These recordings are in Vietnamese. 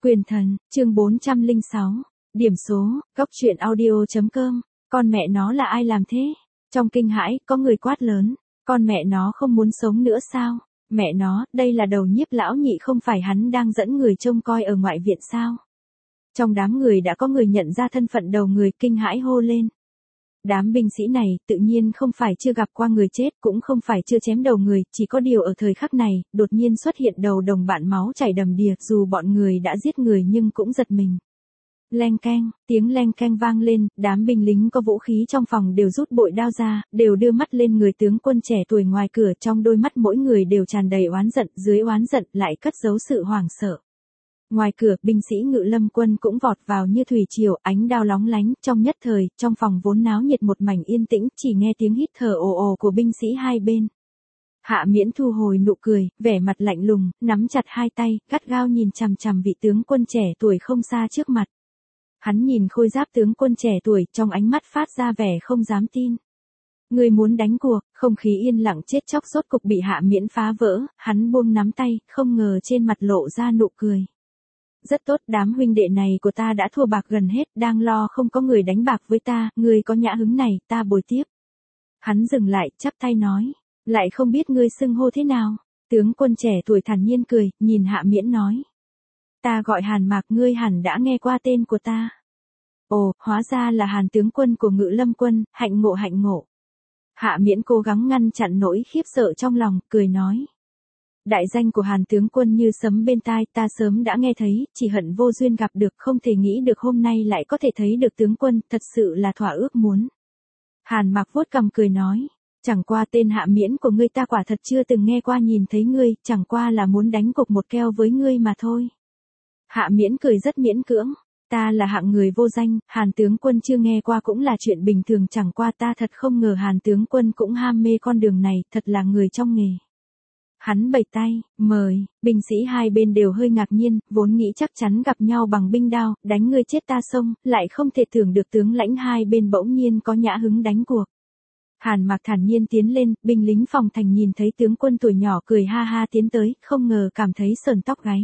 Quyền thần, chương 406. Điểm số, góc truyện audio.com. Con mẹ nó là ai làm thế? Trong kinh hãi, có người quát lớn. Con mẹ nó không muốn sống nữa sao? Mẹ nó, đây là đầu nhiếp lão nhị không phải hắn đang dẫn người trông coi ở ngoại viện sao? Trong đám người đã có người nhận ra thân phận đầu người, kinh hãi hô lên. Đám binh sĩ này tự nhiên không phải chưa gặp qua người chết, cũng không phải chưa chém đầu người, chỉ có điều ở thời khắc này, đột nhiên xuất hiện đầu đồng bạn máu chảy đầm đìa, dù bọn người đã giết người nhưng cũng giật mình. Leng keng, tiếng leng keng vang lên, đám binh lính có vũ khí trong phòng đều rút bội đao ra, đều đưa mắt lên người tướng quân trẻ tuổi ngoài cửa, trong đôi mắt mỗi người đều tràn đầy oán giận, dưới oán giận lại cất giấu sự hoảng sợ. Ngoài cửa, binh sĩ Ngự Lâm quân cũng vọt vào như thủy triều, ánh đao lóng lánh, trong nhất thời, trong phòng vốn náo nhiệt một mảnh yên tĩnh, chỉ nghe tiếng hít thở ồ ồ của binh sĩ hai bên. Hạ Miễn thu hồi nụ cười, vẻ mặt lạnh lùng, nắm chặt hai tay, gắt gao nhìn chằm chằm vị tướng quân trẻ tuổi không xa trước mặt. Hắn nhìn khôi giáp tướng quân trẻ tuổi, trong ánh mắt phát ra vẻ không dám tin. Người muốn đánh cuộc, không khí yên lặng chết chóc rốt cục bị Hạ Miễn phá vỡ, hắn buông nắm tay, không ngờ trên mặt lộ ra nụ cười. Rất tốt, đám huynh đệ này của ta đã thua bạc gần hết, đang lo không có người đánh bạc với ta, người có nhã hứng này, ta bồi tiếp. Hắn dừng lại, chắp tay nói, lại không biết ngươi xưng hô thế nào. Tướng quân trẻ tuổi thản nhiên cười, nhìn Hạ Miễn nói. Ta gọi Hàn Mạc, ngươi hẳn đã nghe qua tên của ta. Ồ, hóa ra là Hàn tướng quân của Ngự Lâm quân, hạnh ngộ hạnh ngộ. Hạ Miễn cố gắng ngăn chặn nỗi khiếp sợ trong lòng, cười nói. Đại danh của Hàn tướng quân như sấm bên tai, ta sớm đã nghe thấy, chỉ hận vô duyên gặp được, không thể nghĩ được hôm nay lại có thể thấy được tướng quân, thật sự là thỏa ước muốn. Hàn Mạc vuốt cằm cười nói, chẳng qua tên Hạ Miễn của ngươi ta quả thật chưa từng nghe qua nhìn thấy ngươi, chẳng qua là muốn đánh cục một keo với ngươi mà thôi. Hạ Miễn cười rất miễn cưỡng, ta là hạng người vô danh, Hàn tướng quân chưa nghe qua cũng là chuyện bình thường, chẳng qua ta thật không ngờ Hàn tướng quân cũng ham mê con đường này, thật là người trong nghề. Hắn bày tay, mời, binh sĩ hai bên đều hơi ngạc nhiên, vốn nghĩ chắc chắn gặp nhau bằng binh đao, đánh ngươi chết ta xông, lại không thể tưởng được tướng lãnh hai bên bỗng nhiên có nhã hứng đánh cuộc. Hàn Mạc thản nhiên tiến lên, binh lính phòng thành nhìn thấy tướng quân tuổi nhỏ cười ha ha tiến tới, không ngờ cảm thấy sởn tóc gáy.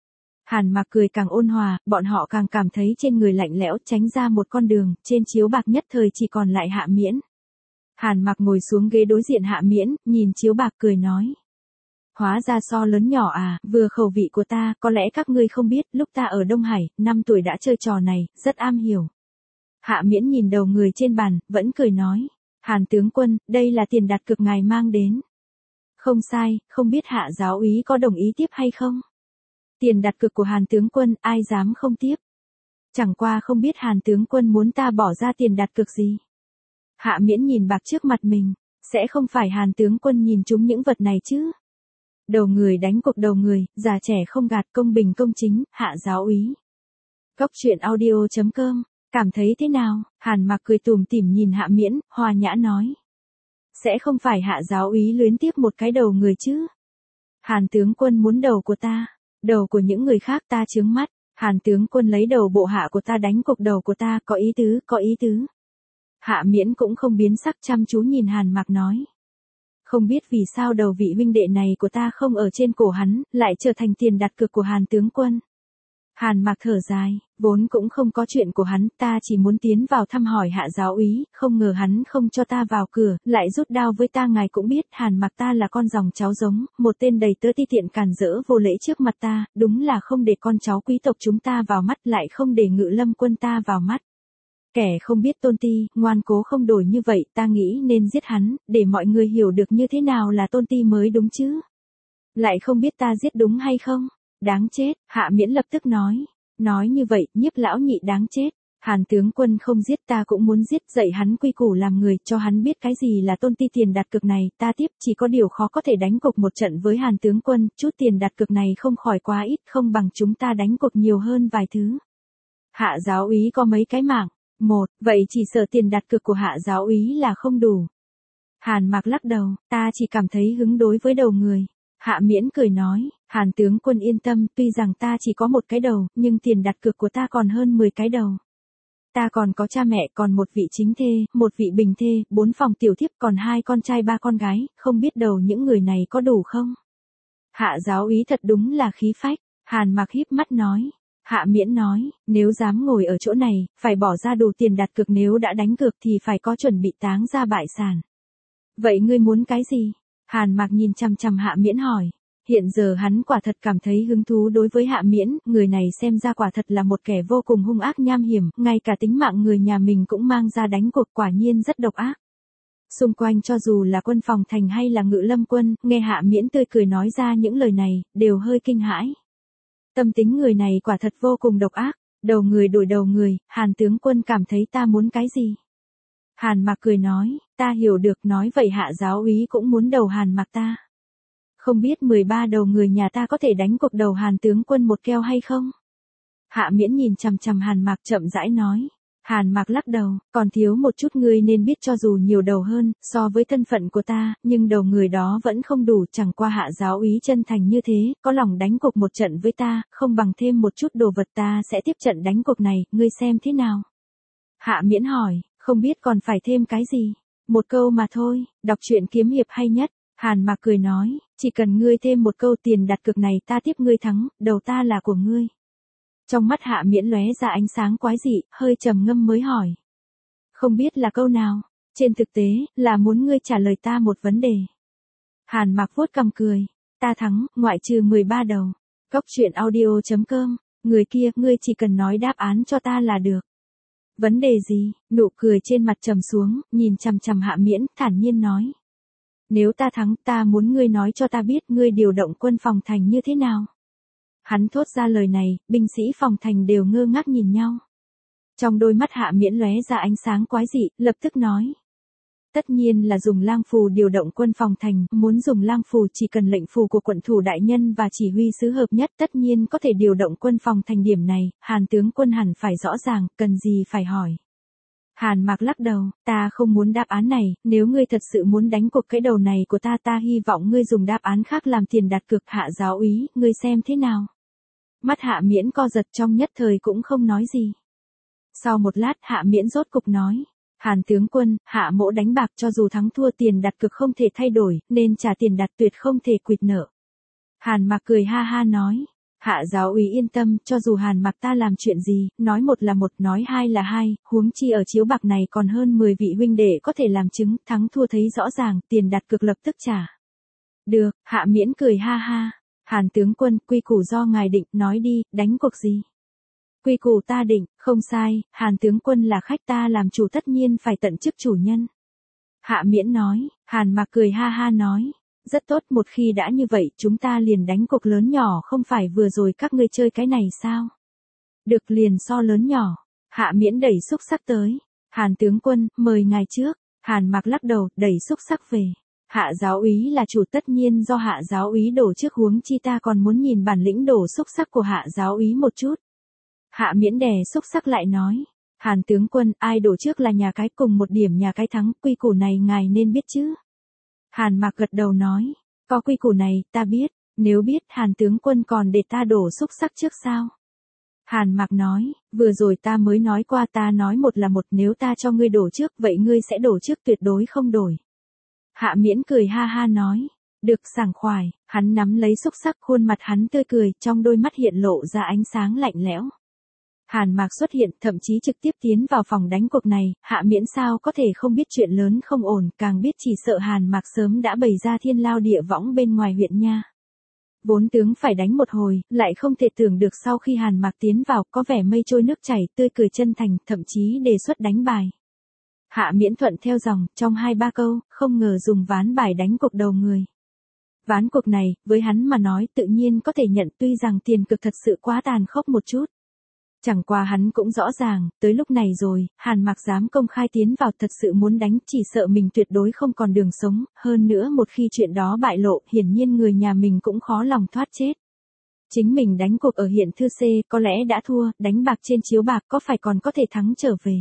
Hàn Mạc cười càng ôn hòa, bọn họ càng cảm thấy trên người lạnh lẽo, tránh ra một con đường, trên chiếu bạc nhất thời chỉ còn lại Hạ Miễn. Hàn Mạc ngồi xuống ghế đối diện Hạ Miễn, nhìn chiếu bạc cười nói. Hóa ra so lớn nhỏ à, vừa khẩu vị của ta, có lẽ các ngươi không biết, lúc ta ở Đông Hải, 5 tuổi đã chơi trò này, rất am hiểu. Hạ Miễn nhìn đầu người trên bàn, vẫn cười nói. Hàn tướng quân, đây là tiền đặt cược ngài mang đến. Không sai, không biết Hạ giáo úy có đồng ý tiếp hay không? Tiền đặt cược của Hàn tướng quân, ai dám không tiếp? Chẳng qua không biết Hàn tướng quân muốn ta bỏ ra tiền đặt cược gì? Hạ Miễn nhìn bạc trước mặt mình, sẽ không phải Hàn tướng quân nhìn trúng những vật này chứ? Đầu người đánh cuộc đầu người, già trẻ không gạt, công bình công chính, Hạ giáo úy. Góc truyện audio.com, cảm thấy thế nào? Hàn Mạc cười tủm tỉm nhìn Hạ Miễn, hòa nhã nói. Sẽ không phải Hạ giáo úy luyến tiếc một cái đầu người chứ? Hàn tướng quân muốn đầu của ta, đầu của những người khác ta chướng mắt, Hàn tướng quân lấy đầu bộ hạ của ta đánh cuộc đầu của ta, có ý tứ, có ý tứ. Hạ Miễn cũng không biến sắc, chăm chú nhìn Hàn Mạc nói. Không biết vì sao đầu vị huynh đệ này của ta không ở trên cổ hắn, lại trở thành tiền đặt cược của Hàn tướng quân. Hàn Mạc thở dài, vốn cũng không có chuyện của hắn, ta chỉ muốn tiến vào thăm hỏi Hạ giáo úy, không ngờ hắn không cho ta vào cửa, lại rút đao với ta. Ngài cũng biết Hàn Mạc ta là con dòng cháu giống, một tên đầy tớ ti tiện càn rỡ vô lễ trước mặt ta, đúng là không để con cháu quý tộc chúng ta vào mắt, lại không để Ngự Lâm quân ta vào mắt. Kẻ không biết tôn ti, ngoan cố không đổi như vậy, ta nghĩ nên giết hắn, để mọi người hiểu được như thế nào là tôn ti mới đúng chứ. Lại không biết ta giết đúng hay không? Đáng chết, Hạ Miễn lập tức nói. Nói như vậy, nhiếp lão nhị đáng chết. Hàn tướng quân không giết ta cũng muốn giết, dạy hắn quy củ làm người, cho hắn biết cái gì là tôn ti. Tiền đặt cược này, ta tiếp, chỉ có điều khó có thể đánh cuộc một trận với Hàn tướng quân, chút tiền đặt cược này không khỏi quá ít, không bằng chúng ta đánh cuộc nhiều hơn vài thứ. Hạ giáo úy có mấy cái mạng? Một, vậy chỉ sợ tiền đặt cược của Hạ giáo úy là không đủ. Hàn Mạc lắc đầu, ta chỉ cảm thấy hứng đối với đầu người. Hạ Miễn cười nói, Hàn tướng quân yên tâm, tuy rằng ta chỉ có một cái đầu, nhưng tiền đặt cược của ta còn hơn 10 cái đầu. Ta còn có cha mẹ, còn một vị chính thê, một vị bình thê, 4 phòng tiểu thiếp, còn 2 con trai 3 con gái, không biết đầu những người này có đủ không? Hạ giáo úy thật đúng là khí phách. Hàn Mạc híp mắt nói. Hạ Miễn nói, nếu dám ngồi ở chỗ này, phải bỏ ra đủ tiền đặt cược, nếu đã đánh cược thì phải có chuẩn bị táng ra bại sản. Vậy ngươi muốn cái gì? Hàn Mạc nhìn chằm chằm Hạ Miễn hỏi. Hiện giờ hắn quả thật cảm thấy hứng thú đối với Hạ Miễn, người này xem ra quả thật là một kẻ vô cùng hung ác nham hiểm, ngay cả tính mạng người nhà mình cũng mang ra đánh cuộc, quả nhiên rất độc ác. Xung quanh cho dù là quân phòng thành hay là Ngự Lâm quân, nghe Hạ Miễn tươi cười nói ra những lời này, đều hơi kinh hãi. Tâm tính người này quả thật vô cùng độc ác, đầu người đổi đầu người, Hàn tướng quân cảm thấy ta muốn cái gì? Hàn Mạc cười nói, ta hiểu được, nói vậy Hạ giáo úy cũng muốn đầu Hàn Mạc ta. Không biết 13 đầu người nhà ta có thể đánh cuộc đầu Hàn tướng quân một keo hay không? Hạ Miễn nhìn chằm chằm Hàn Mạc chậm rãi nói. Hàn Mạc lắc đầu, còn thiếu một chút, ngươi nên biết cho dù nhiều đầu hơn, so với thân phận của ta, nhưng đầu người đó vẫn không đủ, chẳng qua Hạ giáo úy chân thành như thế, có lòng đánh cuộc một trận với ta, không bằng thêm một chút đồ vật ta sẽ tiếp trận đánh cuộc này, ngươi xem thế nào? Hạ Miễn hỏi, không biết còn phải thêm cái gì? Một câu mà thôi, đọc truyện kiếm hiệp hay nhất. Hàn Mạc cười nói, chỉ cần ngươi thêm một câu, tiền đặt cược này ta tiếp, ngươi thắng, đầu ta là của ngươi. Trong mắt Hạ Miễn lóe ra ánh sáng quái dị, hơi trầm ngâm mới hỏi. Không biết là câu nào, trên thực tế, là muốn ngươi trả lời ta một vấn đề. Hàn Mạc vuốt cằm cười, ta thắng, ngoại trừ 13 đầu. Cóc truyện audio.com, người kia, ngươi chỉ cần nói đáp án cho ta là được. Vấn đề gì? Nụ cười trên mặt trầm xuống, nhìn chằm chằm Hạ Miễn, thản nhiên nói. Nếu ta thắng, ta muốn ngươi nói cho ta biết ngươi điều động quân phòng thành như thế nào. Hắn thốt ra lời này, binh sĩ phòng thành đều ngơ ngác nhìn nhau. Trong đôi mắt Hạ Miễn lóe ra ánh sáng quái dị, lập tức nói. Tất nhiên là dùng lang phù điều động quân phòng thành, muốn dùng lang phù chỉ cần lệnh phù của quận thủ đại nhân và chỉ huy sứ hợp nhất, tất nhiên có thể điều động quân phòng thành. Điểm này, Hàn tướng quân hẳn phải rõ ràng, cần gì phải hỏi. Hàn Mạc lắc đầu, ta không muốn đáp án này, nếu ngươi thật sự muốn đánh cuộc cái đầu này của ta, ta hy vọng ngươi dùng đáp án khác làm tiền đặt cược. Hạ giáo úy, ngươi xem thế nào? Mắt Hạ Miễn co giật, trong nhất thời cũng không nói gì. Sau một lát Hạ Miễn rốt cục nói. Hàn tướng quân, Hạ mỗ đánh bạc, cho dù thắng thua tiền đặt cược không thể thay đổi, nên trả tiền đặt, tuyệt không thể quỵt nợ. Hàn Mạc cười ha ha nói. Hạ giáo úy yên tâm, cho dù Hàn Mạc ta làm chuyện gì, nói một là một, nói hai là hai, huống chi ở chiếu bạc này còn hơn 10 vị huynh đệ có thể làm chứng, thắng thua thấy rõ ràng, tiền đặt cược lập tức trả. Được, Hạ Miễn cười ha ha. Hàn tướng quân, quy củ do ngài định, nói đi, đánh cuộc gì? Quy củ ta định, không sai, Hàn tướng quân là khách, ta làm chủ tất nhiên phải tận chức chủ nhân. Hạ Miễn nói. Hàn Mạc cười ha ha nói. Rất tốt, một khi đã như vậy, chúng ta liền đánh cuộc lớn nhỏ, không phải vừa rồi các ngươi chơi cái này sao? Được, liền so lớn nhỏ. Hạ Miễn đẩy xúc sắc tới. Hàn tướng quân, mời ngài trước. Hàn Mạc lắc đầu, đẩy xúc sắc về. Hạ giáo úy là chủ, tất nhiên do Hạ giáo úy đổ trước, huống chi ta còn muốn nhìn bản lĩnh đổ xúc sắc của Hạ giáo úy một chút. Hạ Miễn đè xúc sắc lại nói. Hàn tướng quân, ai đổ trước là nhà cái, cùng một điểm nhà cái thắng, quy củ này ngài nên biết chứ? Hàn Mạc gật đầu nói. Có quy củ này, ta biết, nếu biết, Hàn tướng quân còn để ta đổ xúc sắc trước sao? Hàn Mạc nói, vừa rồi ta mới nói qua, ta nói một là một, nếu ta cho ngươi đổ trước, vậy ngươi sẽ đổ trước, tuyệt đối không đổi. Hạ Miễn cười ha ha nói. Được, sảng khoái, hắn nắm lấy xúc sắc, khuôn mặt hắn tươi cười, trong đôi mắt hiện lộ ra ánh sáng lạnh lẽo. Hàn Mạc xuất hiện, thậm chí trực tiếp tiến vào phòng đánh cuộc này, Hạ Miễn sao có thể không biết chuyện lớn không ổn, càng biết chỉ sợ Hàn Mạc sớm đã bày ra thiên lao địa võng bên ngoài huyện nha. Vốn tướng phải đánh một hồi, lại không thể tưởng được sau khi Hàn Mạc tiến vào, có vẻ mây trôi nước chảy, tươi cười chân thành, thậm chí đề xuất đánh bài. Hạ Miễn thuận theo dòng, trong 2-3 câu, không ngờ dùng ván bài đánh cuộc đầu người. Ván cuộc này, với hắn mà nói tự nhiên có thể nhận, tuy rằng tiền cực thật sự quá tàn khốc một chút. Chẳng qua hắn cũng rõ ràng, tới lúc này rồi, Hàn Mạc dám công khai tiến vào, thật sự muốn đánh, chỉ sợ mình tuyệt đối không còn đường sống, hơn nữa một khi chuyện đó bại lộ, hiển nhiên người nhà mình cũng khó lòng thoát chết. Chính mình đánh cuộc ở huyện Thư C, có lẽ đã thua, đánh bạc trên chiếu bạc có phải còn có thể thắng trở về.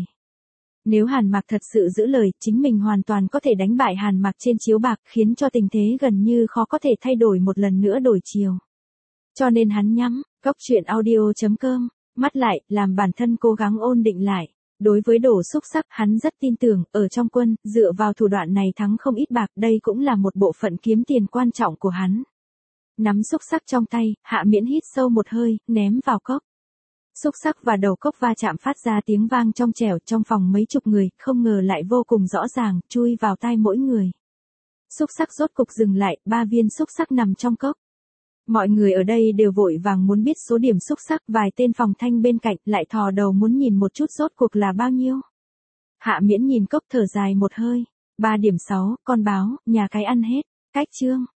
Nếu Hàn Mạc thật sự giữ lời, chính mình hoàn toàn có thể đánh bại Hàn Mạc trên chiếu bạc, khiến cho tình thế gần như khó có thể thay đổi một lần nữa đổi chiều. Cho nên hắn nhắm, cóc truyện audio.com, mắt lại, làm bản thân cố gắng ổn định lại. Đối với đổ xúc sắc, hắn rất tin tưởng, ở trong quân, dựa vào thủ đoạn này thắng không ít bạc, đây cũng là một bộ phận kiếm tiền quan trọng của hắn. Nắm xúc sắc trong tay, Hạ Miễn hít sâu một hơi, ném vào cốc. Xúc xắc và đầu cốc va chạm phát ra tiếng vang trong trẻo trong phòng mấy chục người, không ngờ lại vô cùng rõ ràng, chui vào tai mỗi người. Xúc xắc rốt cục dừng lại, 3 viên xúc xắc nằm trong cốc. Mọi người ở đây đều vội vàng muốn biết số điểm xúc xắc, vài tên phòng thanh bên cạnh lại thò đầu muốn nhìn một chút rốt cuộc là bao nhiêu. Hạ Miễn nhìn cốc thở dài một hơi. 3 điểm 6, con báo, nhà cái ăn hết. Cách chương.